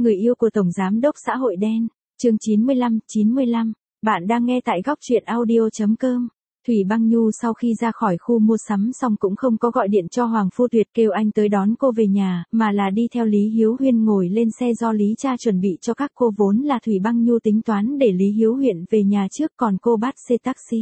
Người yêu của Tổng Giám đốc xã hội đen, chương 95. Bạn đang nghe tại góc truyện audio.com. Thủy Băng Nhu sau khi ra khỏi khu mua sắm xong cũng không có gọi điện cho Hoàng Phu Tuyệt kêu anh tới đón cô về nhà, mà là đi theo Lý Hiếu Huyên ngồi lên xe do Lý cha chuẩn bị cho các cô, vốn là Thủy Băng Nhu tính toán để Lý Hiếu Huyên về nhà trước, còn cô bắt xe taxi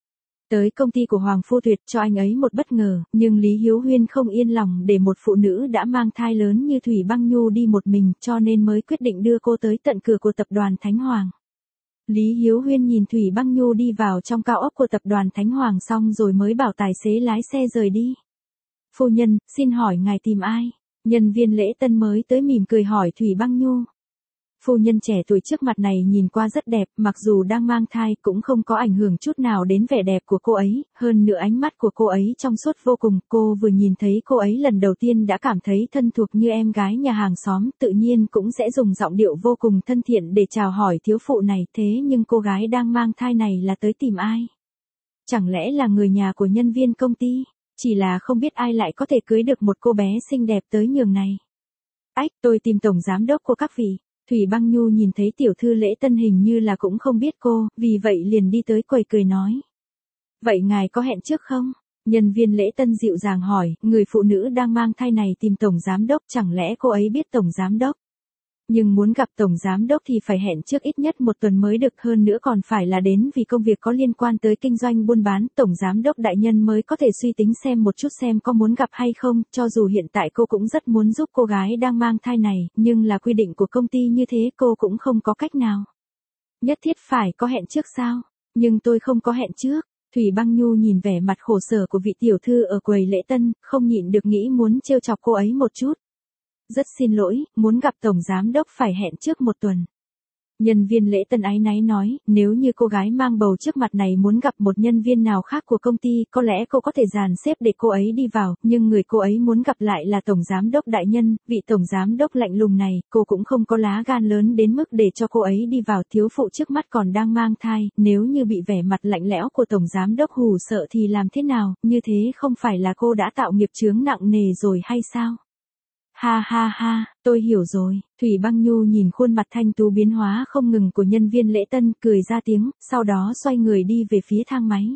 tới công ty của Hoàng Phu Tuyệt cho anh ấy một bất ngờ, nhưng Lý Hiếu Huyên không yên lòng để một phụ nữ đã mang thai lớn như Thủy Băng Nhu đi một mình, cho nên mới quyết định đưa cô tới tận cửa của tập đoàn Thánh Hoàng. Lý Hiếu Huyên nhìn Thủy Băng Nhu đi vào trong cao ốc của tập đoàn Thánh Hoàng xong rồi mới bảo tài xế lái xe rời đi. Phu nhân, xin hỏi ngài tìm ai? Nhân viên lễ tân mới tới mỉm cười hỏi Thủy Băng Nhu. Phu nhân trẻ tuổi trước mặt này nhìn qua rất đẹp, mặc dù đang mang thai cũng không có ảnh hưởng chút nào đến vẻ đẹp của cô ấy, hơn nữa ánh mắt của cô ấy trong suốt vô cùng, cô vừa nhìn thấy cô ấy lần đầu tiên đã cảm thấy thân thuộc như em gái nhà hàng xóm, tự nhiên cũng sẽ dùng giọng điệu vô cùng thân thiện để chào hỏi thiếu phụ này, thế nhưng cô gái đang mang thai này là tới tìm ai? Chẳng lẽ là người nhà của nhân viên công ty? Chỉ là không biết ai lại có thể cưới được một cô bé xinh đẹp tới nhường này. Ách, tôi tìm tổng giám đốc của các vị. Thủy Băng Nhu nhìn thấy tiểu thư lễ tân hình như là cũng không biết cô, vì vậy liền đi tới quầy cười nói. Vậy ngài có hẹn trước không? Nhân viên lễ tân dịu dàng hỏi, người phụ nữ đang mang thai này tìm tổng giám đốc, chẳng lẽ cô ấy biết tổng giám đốc? Nhưng muốn gặp tổng giám đốc thì phải hẹn trước ít nhất một tuần mới được, hơn nữa còn phải là đến vì công việc có liên quan tới kinh doanh buôn bán, tổng giám đốc đại nhân mới có thể suy tính xem một chút xem có muốn gặp hay không, cho dù hiện tại cô cũng rất muốn giúp cô gái đang mang thai này, nhưng là quy định của công ty như thế cô cũng không có cách nào. Nhất thiết phải có hẹn trước sao? Nhưng tôi không có hẹn trước. Thủy Băng Nhu nhìn vẻ mặt khổ sở của vị tiểu thư ở quầy lễ tân, không nhịn được nghĩ muốn trêu chọc cô ấy một chút. Rất xin lỗi, muốn gặp tổng giám đốc phải hẹn trước một tuần. Nhân viên lễ tân áy náy nói, nếu như cô gái mang bầu trước mặt này muốn gặp một nhân viên nào khác của công ty, có lẽ cô có thể dàn xếp để cô ấy đi vào, nhưng người cô ấy muốn gặp lại là tổng giám đốc đại nhân, vị tổng giám đốc lạnh lùng này, cô cũng không có lá gan lớn đến mức để cho cô ấy đi vào, thiếu phụ trước mắt còn đang mang thai, nếu như bị vẻ mặt lạnh lẽo của tổng giám đốc hù sợ thì làm thế nào, như thế không phải là cô đã tạo nghiệp chướng nặng nề rồi hay sao? Ha, tôi hiểu rồi. Thủy Băng Nhu nhìn khuôn mặt thanh tú biến hóa không ngừng của nhân viên lễ tân, cười ra tiếng, sau đó xoay người đi về phía thang máy.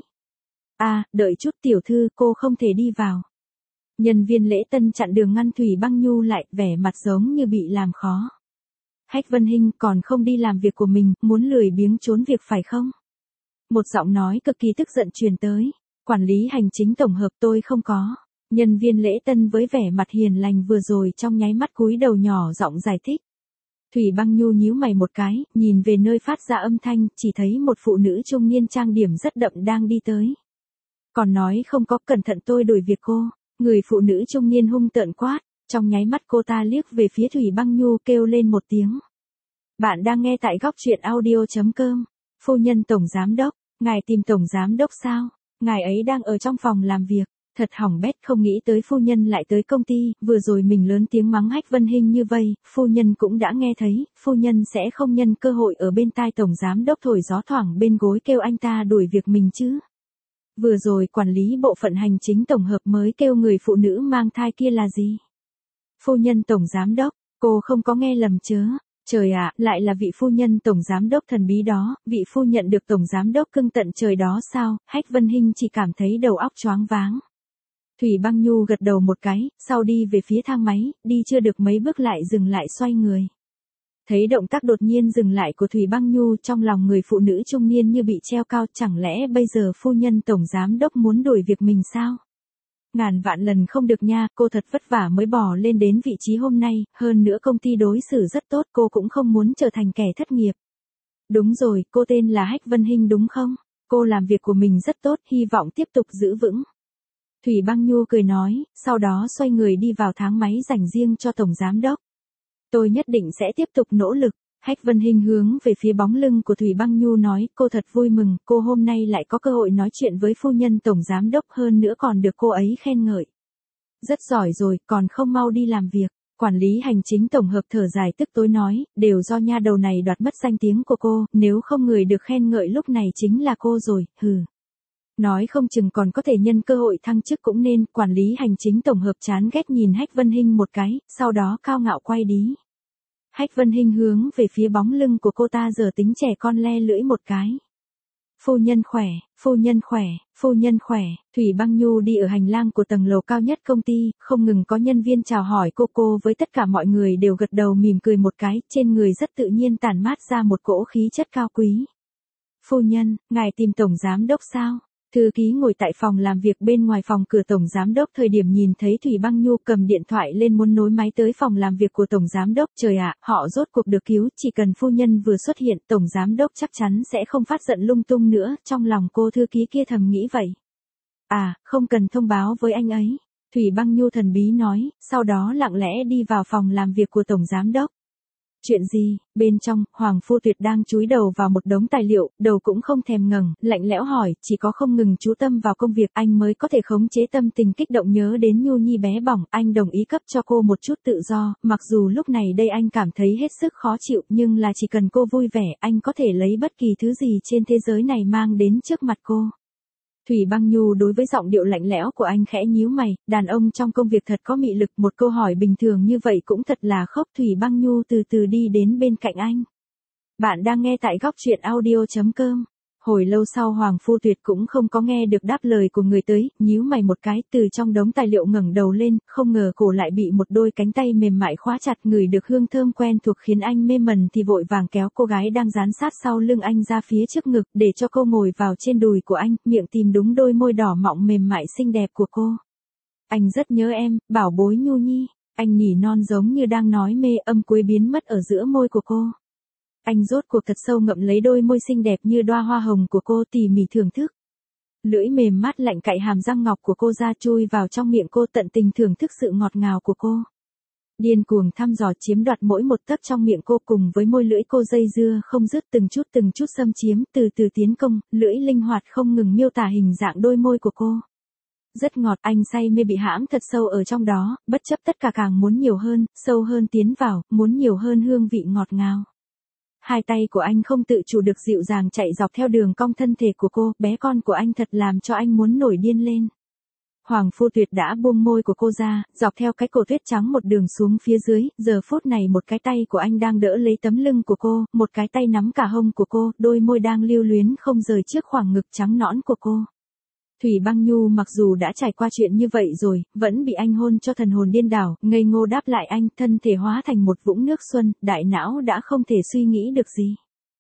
Đợi chút tiểu thư, cô không thể đi vào. Nhân viên lễ tân chặn đường ngăn Thủy Băng Nhu lại, vẻ mặt giống như bị làm khó. Hách Vân Hinh còn không đi làm việc của mình, muốn lười biếng trốn việc phải không? Một giọng nói cực kỳ tức giận truyền tới. Quản lý hành chính tổng hợp tôi không có. Nhân viên lễ tân với vẻ mặt hiền lành vừa rồi trong nháy mắt cúi đầu nhỏ giọng giải thích. Thủy Băng Nhu nhíu mày một cái, nhìn về nơi phát ra âm thanh, chỉ thấy một phụ nữ trung niên trang điểm rất đậm đang đi tới. Còn nói không có, cẩn thận tôi đuổi việc cô. Người phụ nữ trung niên hung tợn quát, trong nháy mắt cô ta liếc về phía Thủy Băng Nhu kêu lên một tiếng. Bạn đang nghe tại góc truyện audio.com. Phu nhân tổng giám đốc, ngài tìm tổng giám đốc sao? Ngài ấy đang ở trong phòng làm việc. Thật hỏng bét, không nghĩ tới phu nhân lại tới công ty, vừa rồi mình lớn tiếng mắng Hách Vân Hinh như vây, phu nhân cũng đã nghe thấy, phu nhân sẽ không nhân cơ hội ở bên tai tổng giám đốc thổi gió thoảng bên gối kêu anh ta đuổi việc mình chứ. Vừa rồi quản lý bộ phận hành chính tổng hợp mới kêu người phụ nữ mang thai kia là gì? Phu nhân tổng giám đốc, cô không có nghe lầm chớ. Trời ạ, lại là vị phu nhân tổng giám đốc thần bí đó, vị phu nhận được tổng giám đốc cưng tận trời đó sao? Hách Vân Hinh chỉ cảm thấy đầu óc choáng váng. Thủy Băng Nhu gật đầu một cái, sau đi về phía thang máy, đi chưa được mấy bước lại dừng lại xoay người. Thấy động tác đột nhiên dừng lại của Thủy Băng Nhu, trong lòng người phụ nữ trung niên như bị treo cao, chẳng lẽ bây giờ phu nhân tổng giám đốc muốn đuổi việc mình sao? Ngàn vạn lần không được nha, cô thật vất vả mới bỏ lên đến vị trí hôm nay, hơn nữa công ty đối xử rất tốt, cô cũng không muốn trở thành kẻ thất nghiệp. Đúng rồi, cô tên là Hách Vân Hinh đúng không? Cô làm việc của mình rất tốt, hy vọng tiếp tục giữ vững. Thủy Băng Nhu cười nói, sau đó xoay người đi vào thang máy dành riêng cho tổng giám đốc. Tôi nhất định sẽ tiếp tục nỗ lực. Hách Vân Hinh hướng về phía bóng lưng của Thủy Băng Nhu nói, cô thật vui mừng, cô hôm nay lại có cơ hội nói chuyện với phu nhân tổng giám đốc, hơn nữa còn được cô ấy khen ngợi. Rất giỏi rồi, còn không mau đi làm việc. Quản lý hành chính tổng hợp thở dài tức tối nói, đều do nha đầu này đoạt mất danh tiếng của cô, nếu không người được khen ngợi lúc này chính là cô rồi, hừ. Nói không chừng còn có thể nhân cơ hội thăng chức cũng nên, quản lý hành chính tổng hợp chán ghét nhìn Hách Vân Hinh một cái, sau đó cao ngạo quay đi. Hách Vân Hinh hướng về phía bóng lưng của cô ta giờ tính trẻ con le lưỡi một cái. Phu nhân khỏe, phu nhân khỏe, phu nhân khỏe. Thủy Băng Nhu đi ở hành lang của tầng lầu cao nhất công ty, không ngừng có nhân viên chào hỏi cô với tất cả mọi người đều gật đầu mỉm cười một cái, trên người rất tự nhiên tản mát ra một cỗ khí chất cao quý. Phu nhân, ngài tìm tổng giám đốc sao? Thư ký ngồi tại phòng làm việc bên ngoài phòng cửa tổng giám đốc thời điểm nhìn thấy Thủy Băng Nhu cầm điện thoại lên muốn nối máy tới phòng làm việc của tổng giám đốc. Trời ạ, họ rốt cuộc được cứu, chỉ cần phu nhân vừa xuất hiện tổng giám đốc chắc chắn sẽ không phát giận lung tung nữa, trong lòng cô thư ký kia thầm nghĩ vậy. À, không cần thông báo với anh ấy. Thủy Băng Nhu thần bí nói, sau đó lặng lẽ đi vào phòng làm việc của tổng giám đốc. Chuyện gì? Bên trong, Hoàng Phu Tuyệt đang chúi đầu vào một đống tài liệu, đầu cũng không thèm ngẩng, lạnh lẽo hỏi, chỉ có không ngừng chú tâm vào công việc anh mới có thể khống chế tâm tình kích động nhớ đến Nhu Nhi bé bỏng, anh đồng ý cấp cho cô một chút tự do, mặc dù lúc này đây anh cảm thấy hết sức khó chịu nhưng là chỉ cần cô vui vẻ, anh có thể lấy bất kỳ thứ gì trên thế giới này mang đến trước mặt cô. Thủy Băng Nhu đối với giọng điệu lạnh lẽo của anh khẽ nhíu mày, đàn ông trong công việc thật có mị lực, một câu hỏi bình thường như vậy cũng thật là khốc. Thủy Băng Nhu từ từ đi đến bên cạnh anh. Bạn đang nghe tại góc truyện audio.com. Hồi lâu sau Hoàng Phu Tuyệt cũng không có nghe được đáp lời của người tới, nhíu mày một cái, từ trong đống tài liệu ngẩng đầu lên, không ngờ cổ lại bị một đôi cánh tay mềm mại khóa chặt, ngửi được hương thơm quen thuộc khiến anh mê mẩn thì vội vàng kéo cô gái đang dán sát sau lưng anh ra phía trước ngực, để cho cô ngồi vào trên đùi của anh, miệng tìm đúng đôi môi đỏ mọng mềm mại xinh đẹp của cô. Anh rất nhớ em, bảo bối Nhu Nhi, anh nỉ non giống như đang nói mê, âm cuối biến mất ở giữa môi của cô. Anh rốt cuộc thật sâu ngậm lấy đôi môi xinh đẹp như đóa hoa hồng của cô, tỉ mỉ thưởng thức. Lưỡi mềm mát lạnh cạy hàm răng ngọc của cô ra, chui vào trong miệng cô, tận tình thưởng thức sự ngọt ngào của cô. Điên cuồng thăm dò chiếm đoạt mỗi một tấc trong miệng cô, cùng với môi lưỡi cô dây dưa không dứt, từng chút xâm chiếm, từ từ tiến công, lưỡi linh hoạt không ngừng miêu tả hình dạng đôi môi của cô. Rất ngọt, anh say mê bị hãm thật sâu ở trong đó, bất chấp tất cả càng muốn nhiều hơn, sâu hơn tiến vào, muốn nhiều hơn hương vị ngọt ngào. Hai tay của anh không tự chủ được dịu dàng chạy dọc theo đường cong thân thể của cô, bé con của anh thật làm cho anh muốn nổi điên lên. Hoàng Phu Tuyệt đã buông môi của cô ra, dọc theo cái cổ tuyết trắng một đường xuống phía dưới, giờ phút này một cái tay của anh đang đỡ lấy tấm lưng của cô, một cái tay nắm cả hông của cô, đôi môi đang lưu luyến không rời trước khoảng ngực trắng nõn của cô. Thủy Băng Nhu mặc dù đã trải qua chuyện như vậy rồi, vẫn bị anh hôn cho thần hồn điên đảo, ngây ngô đáp lại anh, thân thể hóa thành một vũng nước xuân, đại não đã không thể suy nghĩ được gì.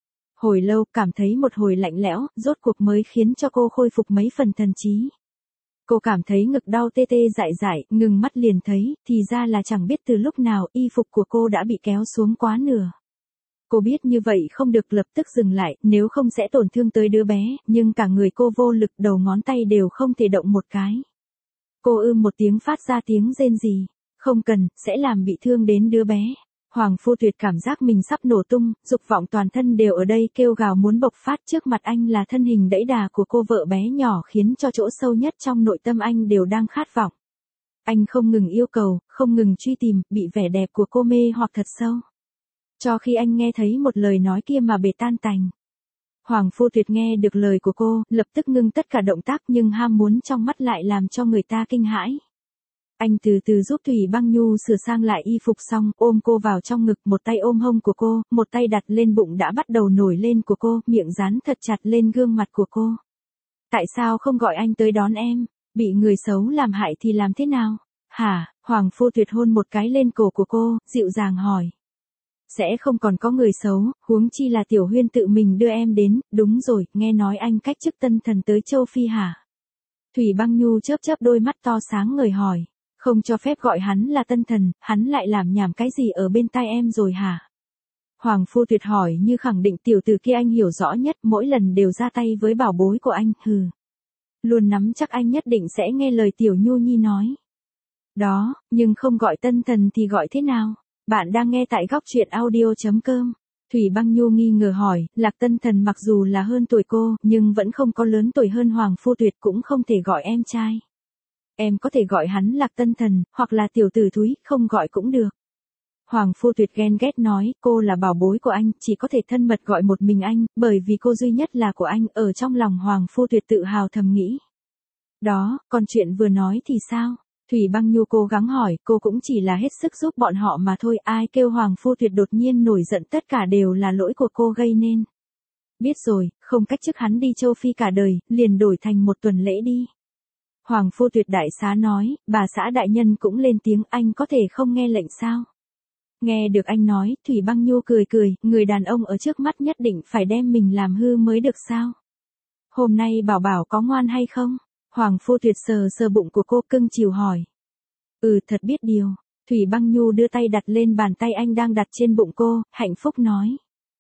Hồi lâu, cảm thấy một hồi lạnh lẽo, rốt cuộc mới khiến cho cô khôi phục mấy phần thần trí. Cô cảm thấy ngực đau tê tê dại dại, ngừng mắt liền thấy, thì ra là chẳng biết từ lúc nào, y phục của cô đã bị kéo xuống quá nửa. Cô biết như vậy không được, lập tức dừng lại, nếu không sẽ tổn thương tới đứa bé, nhưng cả người cô vô lực, đầu ngón tay đều không thể động một cái. Cô một tiếng phát ra tiếng rên rỉ, không cần, sẽ làm bị thương đến đứa bé. Hoàng Phu Tuyệt cảm giác mình sắp nổ tung, dục vọng toàn thân đều ở đây kêu gào muốn bộc phát, trước mặt anh là thân hình đẫy đà của cô vợ bé nhỏ, khiến cho chỗ sâu nhất trong nội tâm anh đều đang khát vọng. Anh không ngừng yêu cầu, không ngừng truy tìm, bị vẻ đẹp của cô mê hoặc thật sâu. Cho khi anh nghe thấy một lời nói kia mà bể tan tành. Hoàng Phu Tuyệt nghe được lời của cô, lập tức ngưng tất cả động tác, nhưng ham muốn trong mắt lại làm cho người ta kinh hãi. Anh từ từ giúp Thủy Băng Nhu sửa sang lại y phục xong, ôm cô vào trong ngực, một tay ôm hông của cô, một tay đặt lên bụng đã bắt đầu nổi lên của cô, miệng dán thật chặt lên gương mặt của cô. Tại sao không gọi anh tới đón em? Bị người xấu làm hại thì làm thế nào? Hả? Hoàng Phu Tuyệt hôn một cái lên cổ của cô, dịu dàng hỏi. Sẽ không còn có người xấu, huống chi là Tiểu Huyên tự mình đưa em đến, đúng rồi, nghe nói anh cách chức tân thần tới châu Phi hả? Thủy Băng Nhu chớp chớp đôi mắt to sáng ngời hỏi, không cho phép gọi hắn là tân thần, hắn lại làm nhảm cái gì ở bên tai em rồi hả? Hoàng Phu Tuyệt hỏi như khẳng định tiểu tử kia anh hiểu rõ nhất, mỗi lần đều ra tay với bảo bối của anh, hừ. Luôn nắm chắc anh nhất định sẽ nghe lời Tiểu Nhu Nhi nói. Đó, nhưng không gọi tân thần thì gọi thế nào? Bạn đang nghe tại góc truyện audio.com. Thủy Băng Nhu nghi ngờ hỏi, Lạc Tân Thần mặc dù là hơn tuổi cô, nhưng vẫn không có lớn tuổi hơn Hoàng Phu Tuyệt, cũng không thể gọi em trai. Em có thể gọi hắn Lạc Tân Thần, hoặc là tiểu tử thúi, không gọi cũng được. Hoàng Phu Tuyệt ghen ghét nói, cô là bảo bối của anh, chỉ có thể thân mật gọi một mình anh, bởi vì cô duy nhất là của anh, ở trong lòng Hoàng Phu Tuyệt tự hào thầm nghĩ. Đó, còn chuyện vừa nói thì sao? Thủy Băng Nhu cố gắng hỏi, cô cũng chỉ là hết sức giúp bọn họ mà thôi, ai kêu Hoàng Phu Tuyệt đột nhiên nổi giận tất cả đều là lỗi của cô gây nên. Biết rồi, không cách chức hắn đi châu Phi cả đời, liền đổi thành 1 tuần lễ đi. Hoàng Phu Tuyệt đại xá nói, bà xã đại nhân cũng lên tiếng, anh có thể không nghe lệnh sao? Nghe được anh nói, Thủy Băng Nhu cười cười, người đàn ông ở trước mắt nhất định phải đem mình làm hư mới được sao? Hôm nay Bảo Bảo có ngoan hay không? Hoàng Phu Tuyệt sờ sờ bụng của cô cưng chiều hỏi. Thật biết điều. Thủy Băng Nhu đưa tay đặt lên bàn tay anh đang đặt trên bụng cô, hạnh phúc nói.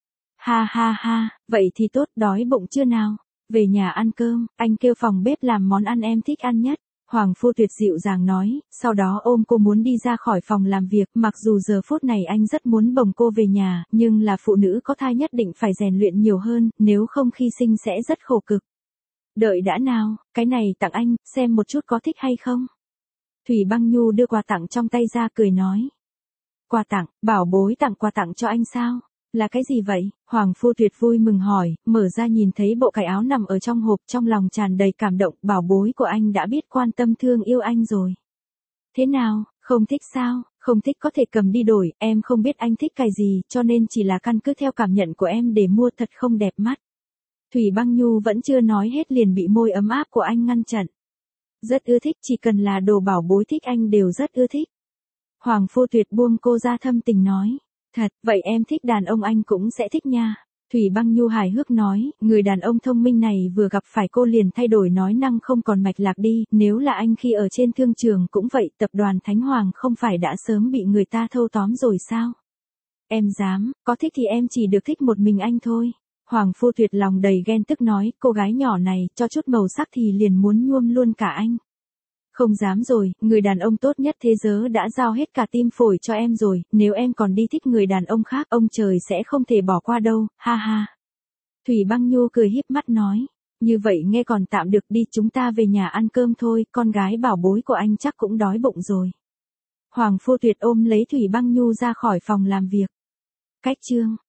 Ha ha ha, vậy thì tốt, đói bụng chưa nào? Về nhà ăn cơm, anh kêu phòng bếp làm món ăn em thích ăn nhất. Hoàng Phu Tuyệt dịu dàng nói, sau đó ôm cô muốn đi ra khỏi phòng làm việc, mặc dù giờ phút này anh rất muốn bồng cô về nhà, nhưng là phụ nữ có thai nhất định phải rèn luyện nhiều hơn, nếu không khi sinh sẽ rất khổ cực. Đợi đã nào, cái này tặng anh, xem một chút có thích hay không? Thủy Băng Nhu đưa quà tặng trong tay ra cười nói. Quà tặng, bảo bối tặng quà tặng cho anh sao? Là cái gì vậy? Hoàng Phu Tuyệt vui mừng hỏi, mở ra nhìn thấy bộ cài áo nằm ở trong hộp, trong lòng tràn đầy cảm động, bảo bối của anh đã biết quan tâm thương yêu anh rồi. Thế nào, không thích sao? Không thích có thể cầm đi đổi, em không biết anh thích cài gì, cho nên chỉ là căn cứ theo cảm nhận của em để mua, thật không đẹp mắt. Thủy Băng Nhu vẫn chưa nói hết liền bị môi ấm áp của anh ngăn chặn. Rất ưa thích, chỉ cần là đồ bảo bối thích anh đều rất ưa thích. Hoàng Phu Tuyệt buông cô ra thâm tình nói. Thật, vậy em thích đàn ông anh cũng sẽ thích nha. Thủy Băng Nhu hài hước nói, người đàn ông thông minh này vừa gặp phải cô liền thay đổi nói năng không còn mạch lạc đi, nếu là anh khi ở trên thương trường cũng vậy, tập đoàn Thánh Hoàng không phải đã sớm bị người ta thâu tóm rồi sao? Em dám, có thích thì em chỉ được thích một mình anh thôi. Hoàng Phu Tuyệt lòng đầy ghen tức nói, cô gái nhỏ này, cho chút màu sắc thì liền muốn nhuôm luôn cả anh. Không dám rồi, người đàn ông tốt nhất thế giới đã giao hết cả tim phổi cho em rồi, nếu em còn đi thích người đàn ông khác, ông trời sẽ không thể bỏ qua đâu, ha ha. Thủy Băng Nhu cười híp mắt nói, như vậy nghe còn tạm được, đi chúng ta về nhà ăn cơm thôi, con gái bảo bối của anh chắc cũng đói bụng rồi. Hoàng Phu Tuyệt ôm lấy Thủy Băng Nhu ra khỏi phòng làm việc. Cách chương